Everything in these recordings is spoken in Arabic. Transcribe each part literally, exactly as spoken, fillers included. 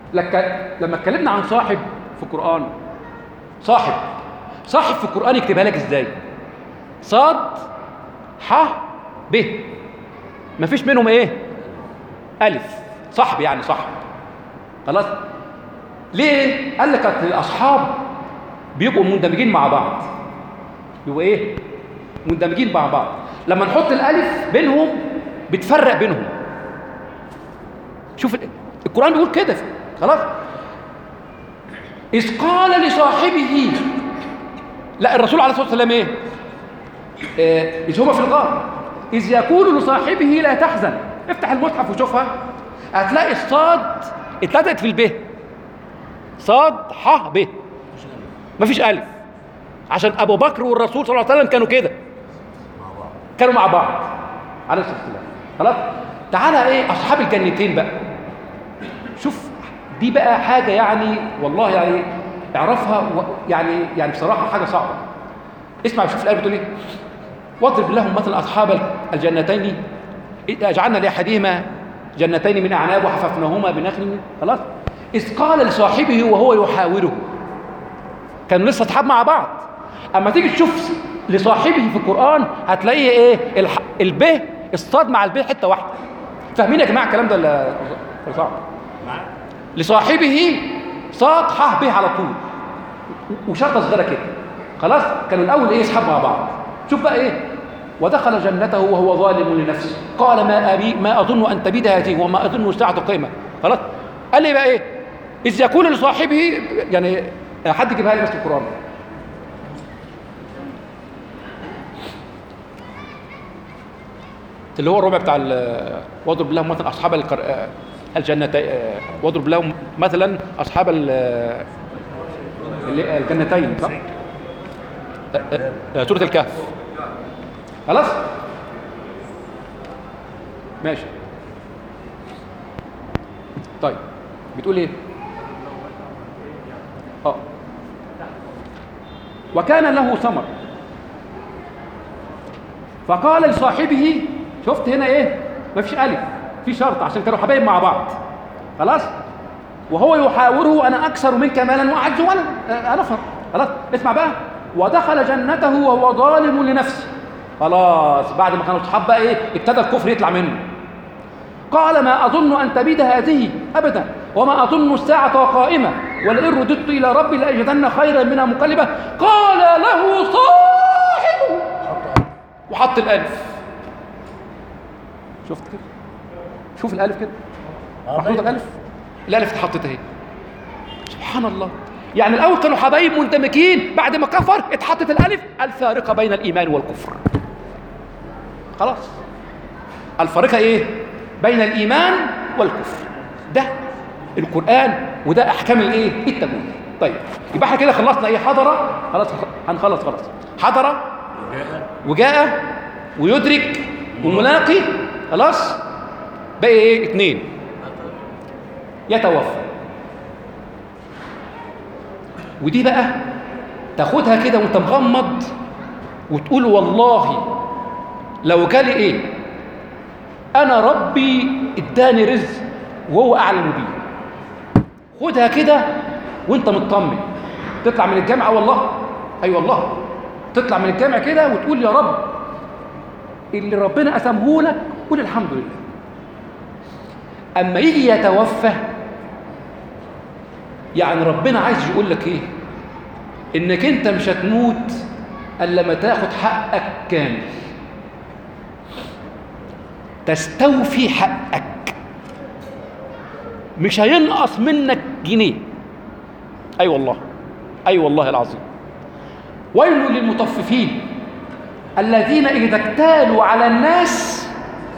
لك لما اتكلمنا عن صاحب في القرآن، صاحب صاحب في القرآن يكتبها لك ازاي؟ صاد ح ب، مفيش منهم ايه؟ ألف. صاحب يعني صاحب. خلاص؟ ليه؟ قال لك الأصحاب بيبقوا مندمجين مع بعض. يبقوا ايه؟ مندمجين مع بعض. لما نحط الألف بينهم بتفرق بينهم. شوف القرآن بيقول كده. خلاص؟ إذ قال لصاحبه، لا الرسول عليه الصلاة والسلام ايه؟ آه، إذ هما في الغار إذ يقول لصاحبه لا تحزن. افتح المصحف وشوفها، هتلاقي الصاد اتلزقت في الب. صاد ح ب، مفيش ألف، عشان أبو بكر والرسول صلى الله عليه وسلم كانوا كده، كانوا مع بعض عليه الصلاة والسلام. خلاص؟ تعالى ايه أصحاب الجنتين بقى. شوف دي بقى حاجة يعني والله يعني اعرفها و... يعني يعني بصراحة حاجة صعبة. اسمع شوف الآية بتقول ايه. واضرب لهم مثل أصحاب الجنتين جعلنا لأحدهما جنتين من أعناب وحففناهما بنخل. خلاص؟ إذ قال لصاحبه وهو يحاوره، كانوا لسه أصحاب مع بعض. أما تيجي تشوف لصاحبه في القرآن هتلاقيه إيه؟ الح... الب الصاد مع الب حتة واحدة. فاهمين يا جماعة الكلام ده ولا صعب؟ لصاحبه صاد ح ب على طول وشرطة صغيرة كده. خلاص؟ كانوا الأول إيه؟ أصحاب مع بعض. شوف بقى إيه؟ ودخل جنته وهو ظالم لنفسه قال ما أبي ما أظن أن تبيد هذه وما أظن الساعة قيمة. خلاص؟ قال لي بقى إيه؟ إذ يقول لصاحبه، يعني حد يجيبها لي بس القرآن. اللي هو الربع بتاع واضرب لهم مثلا أصحاب القر... الجنتين، واضرب لهم مثلا أصحاب الجنتين، صح؟ سورة الكهف. خلاص؟ ماشي. طيب بتقول ايه؟ اه وكان له ثمر فقال لصاحبه، شفت هنا ايه؟ مفيش ألف، في شرط عشان كانوا حبايب مع بعض. خلاص؟ وهو يحاوره انا اكثر منك مالا واعز ولدا نفر. خلاص؟ اسمع بقى. ودخل جنته وهو ظالم لنفسه. خلاص بعد ما كانوا اصحاب بقى ايه؟ ابتدى الكفر يطلع منه. قال ما اظن ان تبيد هذه ابدا وما اظن الساعه قائمه ولئن رددت الى ربي لاجدن خيرا منها منقلبا. قال له صاحبه، وحط الالف. شفت كده؟ شوف الالف كده محطوط الالف، الالف اتحطت اهي. سبحان الله. يعني الاول كانوا حبايب منتمكين، بعد ما كفر اتحطت الالف الفارقه بين الايمان والكفر. خلاص؟ الفارقه ايه؟ بين الايمان والكفر. ده القران وده احكام الايه؟ التجويد. طيب يبقى احنا كده خلصنا ايه؟ حضر، خلاص هنخلص خلاص. حضر وجاء ويدرك وملاقي. خلاص؟ باقي ايه؟ اتنين. يتوفى. ودي بقى تاخدها كده وانت مغمض وتقول والله لو جالي ايه؟ انا ربي اداني رزق وهو اعلم بيه. خدها كده وانت مطمن. تطلع من الجامعه والله اي أيوة والله تطلع من الجامعه كده وتقول يا رب اللي ربنا قسمه لك قول الحمد لله. اما يجي يتوفى يعني ربنا عايز يقول لك ايه؟ انك انت مش هتموت الا لما تاخد حقك كامل، تستوفي حقك، مش هينقص منك جنيه. اي أيوة والله اي أيوة والله العظيم. ويل للمطففين الذين اذا اكتالوا على الناس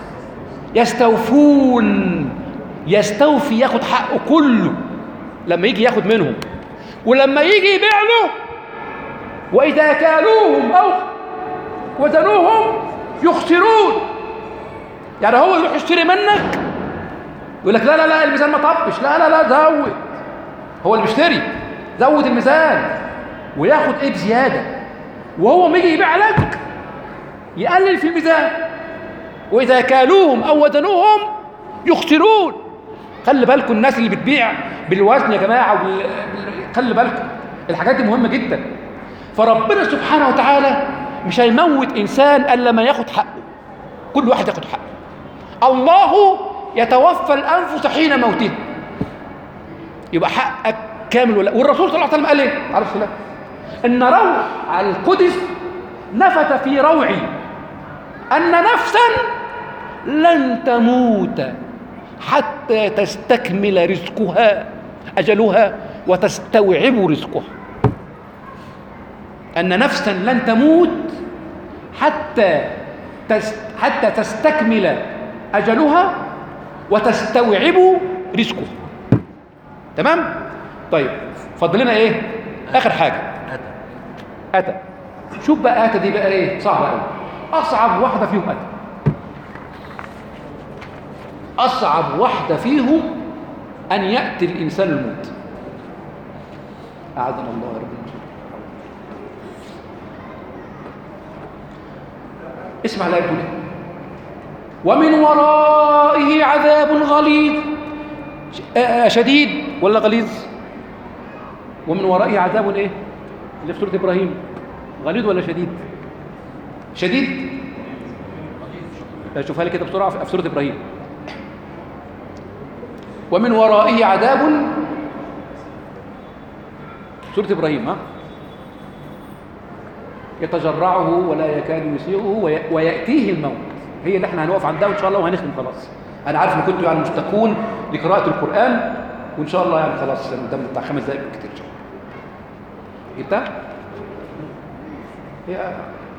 يستوفون. يستوفي ياخد حقه كله لما يجي ياخد منهم، ولما يجي يبيع له واذا كالوهم او وزنوهم يخسرون. يعني هو يروح يشتري منك يقول لك لا لا لا الميزان ما طبش، لا لا لا زود. هو اللي بيشتري زود الميزان وياخد ايه بزياده، وهو ما يجي يبيع لك يقلل في الميزان. واذا كالوهم او وزنوهم يخسرون. خلي بالكم الناس اللي بتبيع بالوزن يا جماعه وبال... خلي بالكم الحاجات دي مهمه جدا. فربنا سبحانه وتعالى مش هيموت انسان الا ما ياخد حقه، كل واحد ياخد حقه. الله يتوفى الانفس حين موتها، يبقى حقك كامل. ولا والرسول صلى الله عليه وسلم قال ايه عليه الصلاه ان روح القدس نفث في روعي ان نفسا لن تموت حتى تستكمل رزقها اجلها وتستوعب رزقها. ان نفسا لن تموت حتى تست حتى تستكمل اجلها وتستوعب رزقها. تمام؟ طيب فاضل لنا ايه؟ اخر حاجه اتى. اتى شوف بقى اتى دي بقى ايه؟ صعبه قوي. اصعب واحده فيهم اتى. اصعب واحده فيهم ان ياتي الانسان الموت. اعاذنا الله يا رب. اسمع لا يقول ومن ورائه عذاب غليظ. شديد ولا غليظ؟ ومن ورائه عذاب ايه اللي في سوره ابراهيم؟ غليظ ولا شديد؟ شديد. شوفها لي كده بسرعه في سوره ابراهيم. ومن ورائه عذاب، سوره ابراهيم، ها، يتجرعه ولا يكاد يسيغه وياتيه الموت. هي اللي احنا هنقف عندها وان شاء الله وهنختم خلاص. انا عارف ان كنتوا يعني مشتاقون لقراءه القران، وان شاء الله يعني خلاص قدام بتاع خمس دقائق كتير. جبتها؟ هي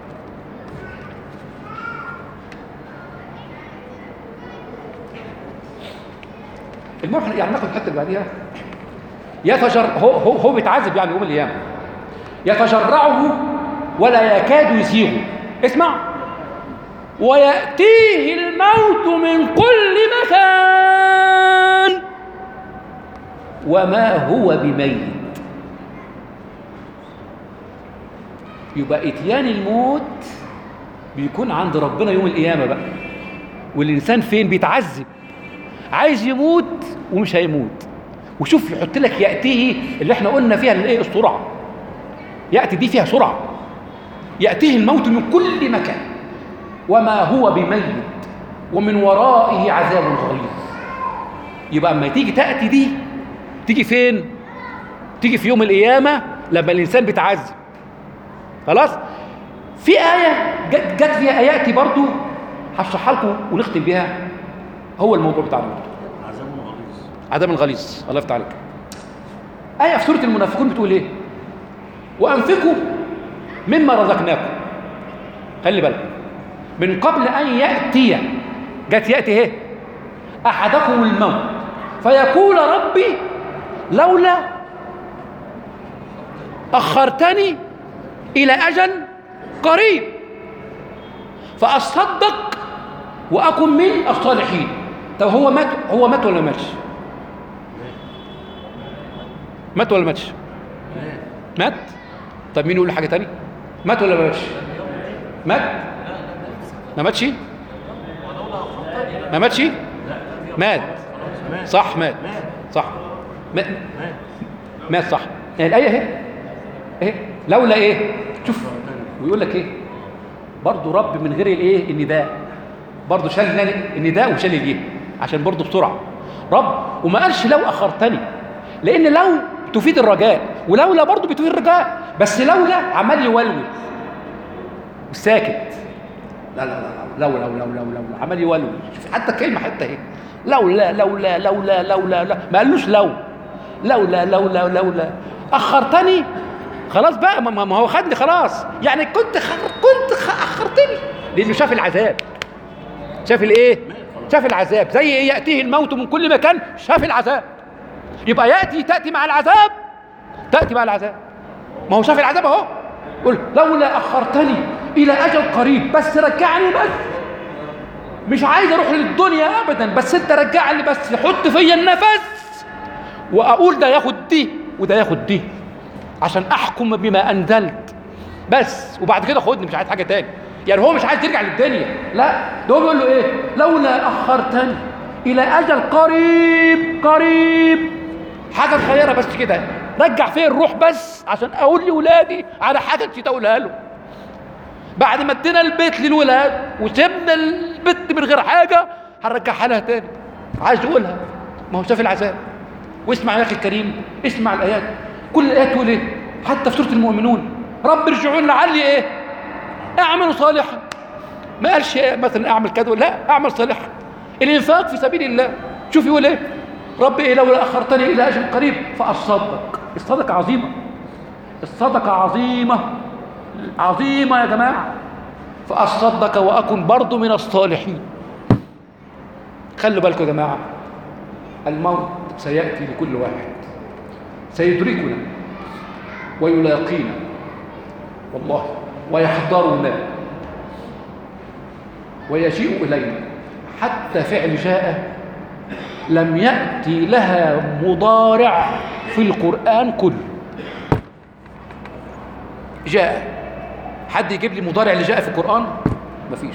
المهم يعني ناخد الحته اللي بعديها. يتجر هو هو هو بيتعذب يعني يوم القيامه. يتجرعه ولا يكاد يسيغه. اسمع. ويأتيه الموت من كل مكان وما هو بميت. يبقى اتيان الموت بيكون عند ربنا يوم القيامة بقى، والإنسان فين؟ بيتعذب، عايز يموت ومش هيموت. وشوف يحط لك يأتيه اللي احنا قلنا فيها الايه؟ السرعة. يأتي دي فيها سرعة. يأتيه الموت من كل مكان وما هو بميت ومن ورائه عذاب غليظ. يبقى اما تيجي تأتي دي تيجي فين؟ تيجي في يوم القيامة لما الإنسان بيتعذب. خلاص؟ في آية جت, جت فيها آياتي برضو هشرحها لكم ونختم بيها. هو الموضوع بتاعنا عذاب غليظ. عذاب الغليظ. الله يفتح عليك. آية في سورة المنافقون بتقول إيه؟ وأنفقوا مما رزقناكم. خلي بالك من قبل أن يأتي، جت يأتي ايه؟ أحدكم الموت فيقول ربي لولا أخرتني إلى أجل قريب فأصدق وأكن من الصالحين. طب هو مات؟ هو مات ولا ماتش؟ مات ولا ماتش؟ مات. طب مين يقول حاجة تاني؟ مات ولا ماتش؟ مات؟ ما ماتش؟ ما ماتش؟ مات. صح مات. صح مات. مات صح. يعني الآية اهي اهي لولا ايه؟ شوف ويقول لك ايه؟ برضه رب من غير الايه؟ النداء. برضه شال النداء وشال الايه؟ عشان برضه بسرعة. رب وما قالش لو أخرتني، لأن لو تفيد الرجاء ولولا برضه بتفيد الرجاء، بس لولا عمال يولول وساكت. لا لا لا لولا لولا لولا لولا عمال يولول. شوف حتى كلمة حتى اهي لولا لولا لولا لولا لا ما قالوش لو لولا لولا لولا أخرتني. خلاص بقى ما هو خدني خلاص، يعني كنت خ... كنت خ... أخرتني، لأنه شاف العذاب. شاف الايه؟ شاف العذاب. زي ايه؟ يأتيه الموت من كل مكان. شاف العذاب. يبقى يأتي تأتي مع العذاب. تأتي مع العذاب. ما هو شاف العذاب اهو. قل لولا أخرتني إلى أجل قريب، بس رجعني بس. مش عايز أروح للدنيا أبدا، بس أنت رجعني بس، حط فيا النفس وأقول ده ياخد دي وده ياخد دي عشان أحكم بما أنزلت بس، وبعد كده خدني، مش عايز حاجة تاني. يعني هو مش عايز يرجع للدنيا، لا ده هو بيقول له إيه؟ لولا أخرتني إلى أجل قريب قريب، حاجة صغيرة بس كده، رجع فيه الروح بس عشان أقول لأولادي على حاجة نسيت أقولها له. بعد ما ادينا البيت للولاد وسيبنا البيت من غير حاجة هنرجعها لها تاني، عايز يقولها، ما هو شاف العذاب. واسمع يا أخي الكريم، اسمع الآيات، كل الآيات تقول إيه؟ حتى في سورة المؤمنون، رب ارجعون لعلي إيه؟ أعمل صالحا. ما قالش إيه مثلا أعمل كذا، لا، أعمل صالحا. الإنفاق في سبيل الله، شوف يقول إيه؟ رب إيه لولا أخرتني إلى أجل قريب فأصدق. الصدقة عظيمة، الصدقة عظيمة عظيمة يا جماعة. فأصدق وأكن برضو من الصالحين. خلوا بالكم يا جماعة، الموت سيأتي لكل واحد، سيدركنا ويلاقينا والله، ويحضرنا ويجيء إلينا. حتى فعل جاء لم يأتي لها مضارع في القرآن كله. جاء، حد يجيب لي مضارع اللي جاء في القرآن؟ مفيش.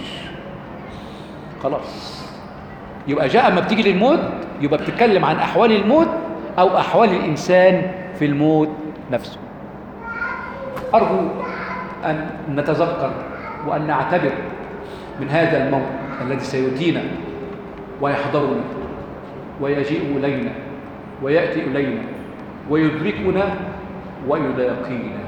خلاص، يبقى جاء اما بتيجي للموت يبقى بتتكلم عن أحوال الموت أو أحوال الإنسان في الموت نفسه. أرجو أن نتذكر وأن نعتبر من هذا الموت الذي سيؤتينا ويحضرنا ويجيء إلينا ويأتي إلينا ويدركنا ويلاقينا.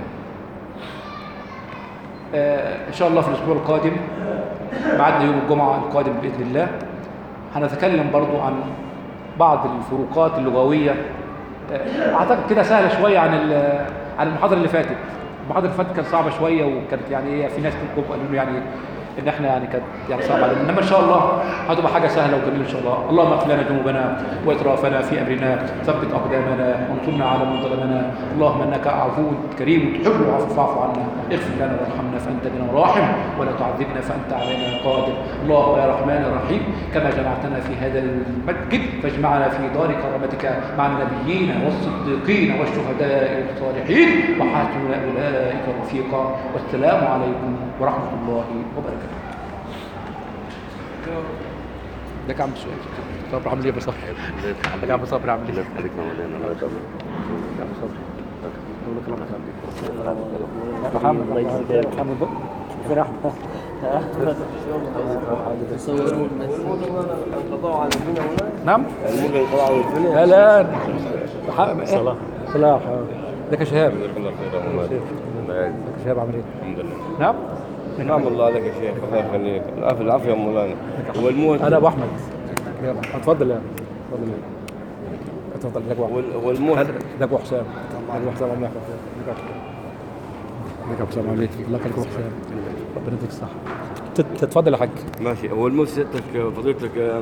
آه إن شاء الله في الأسبوع القادم، بعد يوم الجمعة القادم بإذن الله، هنتكلم برضو عن بعض الفروقات اللغوية. آه أعتقد كده سهلة شوية عن عن المحاضرة اللي فاتت. المحاضرة اللي فاتت كانت صعبة شوية، وكانت يعني إيه، في ناس تنقب قالوا له يعني ان احنا يعني كانت يعني صعب علينا، انما ان شاء الله هتبقى حاجه سهله وجميله ان شاء الله. اللهم اغفر لنا ذنوبنا واسرافنا في امرنا، ثبت اقدامنا وانصرنا على من ظلمنا. اللهم انك عفو كريم تحب العفو فاعف عنا، اغفر لنا وارحمنا فانت بنا راحم، ولا تعذبنا فانت علينا قادر. اللهم يا رحمن الرحيم، كما جمعتنا في هذا المسجد فاجمعنا في دار كرامتك مع النبيين والصديقين والشهداء والصالحين، وحسن اولئك رفيقا. والسلام عليكم ورحمه الله وبركاته. لك عم شوي صبر، عامل ايه يا صبري؟ لك عم صبري، عامل ايه؟ خليك مولانا. الله يسلمك يا عم صبري. بقول لك الله يخليك. محمد الله يجزيك. محمد بقى فين احمد؟ تصورون القضاء على الدنيا هنا. نعم؟ الملك القضاء على الدنيا. هلا صلاح صلاح. لك يا شهاب. جزاك الله خير. لك يا شهاب، عامل ايه؟ الحمد لله. نعم؟ نعم الله عليك يا شيخ، الله يخليك. العافية العافية يا مولانا. والموت انا ابو احمد. اتفضل يا اتفضل يا اتفضل. لك ابو والموت لك ابو حسام. لك ابو حسام، الله يحفظك. لك ابو حسام، عليك الله يخليك ابو حسام، ربنا يديك الصحة. تتفضل يا حاج. ماشي. والموت سيادتك فضيلتك